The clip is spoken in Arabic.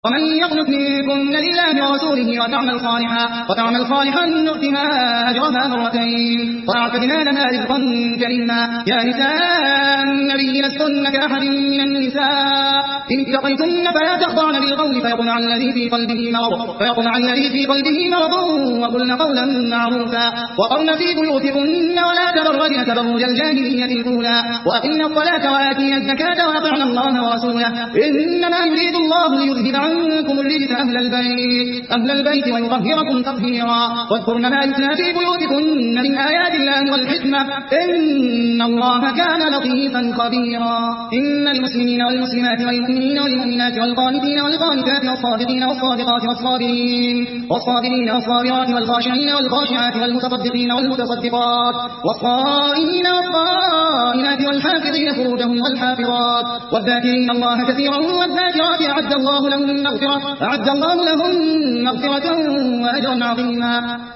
ومن يقنت منكن لله ورسوله وتعمل صالحا نؤتها أجرها مرتين وأعتدنا لها رزقا كريما. يا نساء النبي لستن كأحد من النساء إن اتقيتن فلا تخضعن بالقول فيطمع الذي في قلبه مرض وقلن قولا معروفا وقرن في بيوتكن ولا تبرجن تبرج الجاهلية الأولى وأقمن الصلاة وآتينا الزكاة وأطعنا الله ورسوله إنما يريد الله ليذهب عنكم الرجس أهل البيت ويطهركم تطهيرا. واذكرن ما يتلى في بيوتكن من آيات الله والحكمة إن الله كان لطيفا خبيرا. إن المسلمين والمسلمات والمؤمنين والمؤمنات والقانتين والقانتات والصادقين والصادقات والصابرين والصابرات والخاشعين والخاشعات والمتصدقين والمتصدقات والصائمين والصائمات والحافظين فروجهم والحافظات والذاكرين الله كثيرا والذاكرات أعد الله لهم مغفرة وأجرا عظيما.